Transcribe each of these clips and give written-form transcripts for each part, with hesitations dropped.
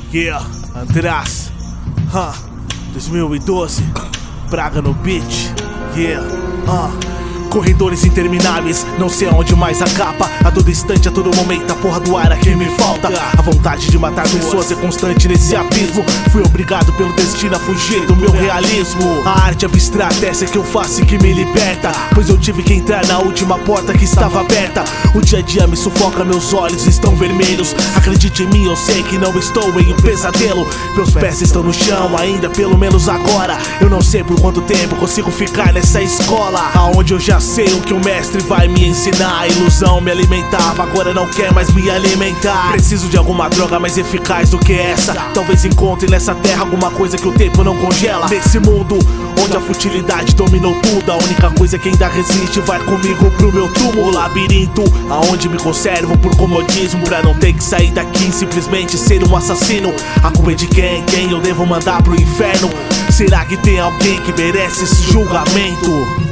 Yeah, András, 2012, Braga no beat, yeah, Corredores intermináveis, não sei aonde mais acaba. A todo instante, a todo momento, a porra do ar aqui me falta. A vontade de matar pessoas é constante nesse abismo. Fui obrigado pelo destino a fugir do meu realismo. A arte abstrata, essa que eu faço e que me liberta, pois eu tive que entrar na última porta que estava aberta. O dia a dia me sufoca, meus olhos estão vermelhos. Acredite em mim, eu sei que não estou em um pesadelo. Meus pés estão no chão, ainda pelo menos agora. Eu não sei por quanto tempo consigo ficar nessa escola, aonde eu já sei o que o mestre vai me ensinar. A ilusão me alimentava, agora não quer mais me alimentar. Preciso de alguma droga mais eficaz do que essa. Talvez encontre nessa terra alguma coisa que o tempo não congela. Nesse mundo onde a futilidade dominou tudo, a única coisa que ainda resiste vai comigo pro meu túmulo. Labirinto, aonde me conservo por comodismo, pra não ter que sair daqui e simplesmente ser um assassino. A culpa é de quem? Quem eu devo mandar pro inferno? Será que tem alguém que merece esse julgamento?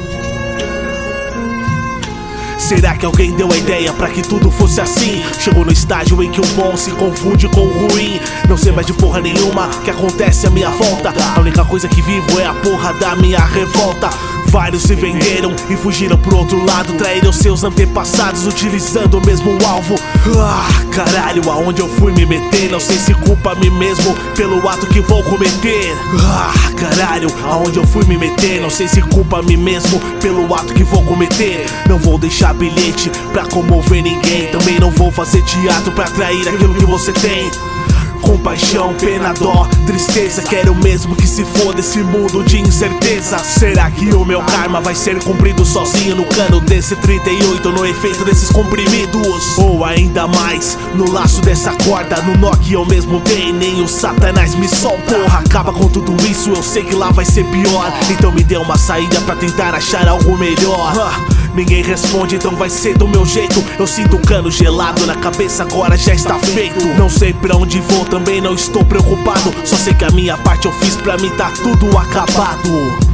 Será que alguém deu a ideia pra que tudo fosse assim? Chegou no estágio em que o bom se confunde com o ruim. Não sei mais de porra nenhuma que acontece à minha volta. A única coisa que vivo é a porra da minha revolta. Vários se venderam e fugiram pro outro lado, traíram seus antepassados utilizando o mesmo alvo. Caralho, aonde eu fui me meter? Não sei se culpa a mim mesmo pelo ato que vou cometer. Caralho, aonde eu fui me meter? Não sei se culpa a mim mesmo pelo ato que vou cometer. Não vou deixar bilhete pra comover ninguém, também não vou fazer teatro pra atrair aquilo que você tem. Compaixão, pena, dó, tristeza, quero mesmo que se foda esse mundo de incerteza. Será que o meu karma vai ser cumprido sozinho no cano desse 38, no efeito desses comprimidos? Ou ainda mais, no laço dessa corda, no nó que eu mesmo dei, nem o satanás me solta. Porra, acaba com tudo isso, eu sei que lá vai ser pior, então me dê uma saída pra tentar achar algo melhor. Ninguém responde, então vai ser do meu jeito. Eu sinto um cano gelado na cabeça, agora já está feito. Não sei pra onde vou, também não estou preocupado. Só sei que a minha parte eu fiz, pra mim tá tudo acabado.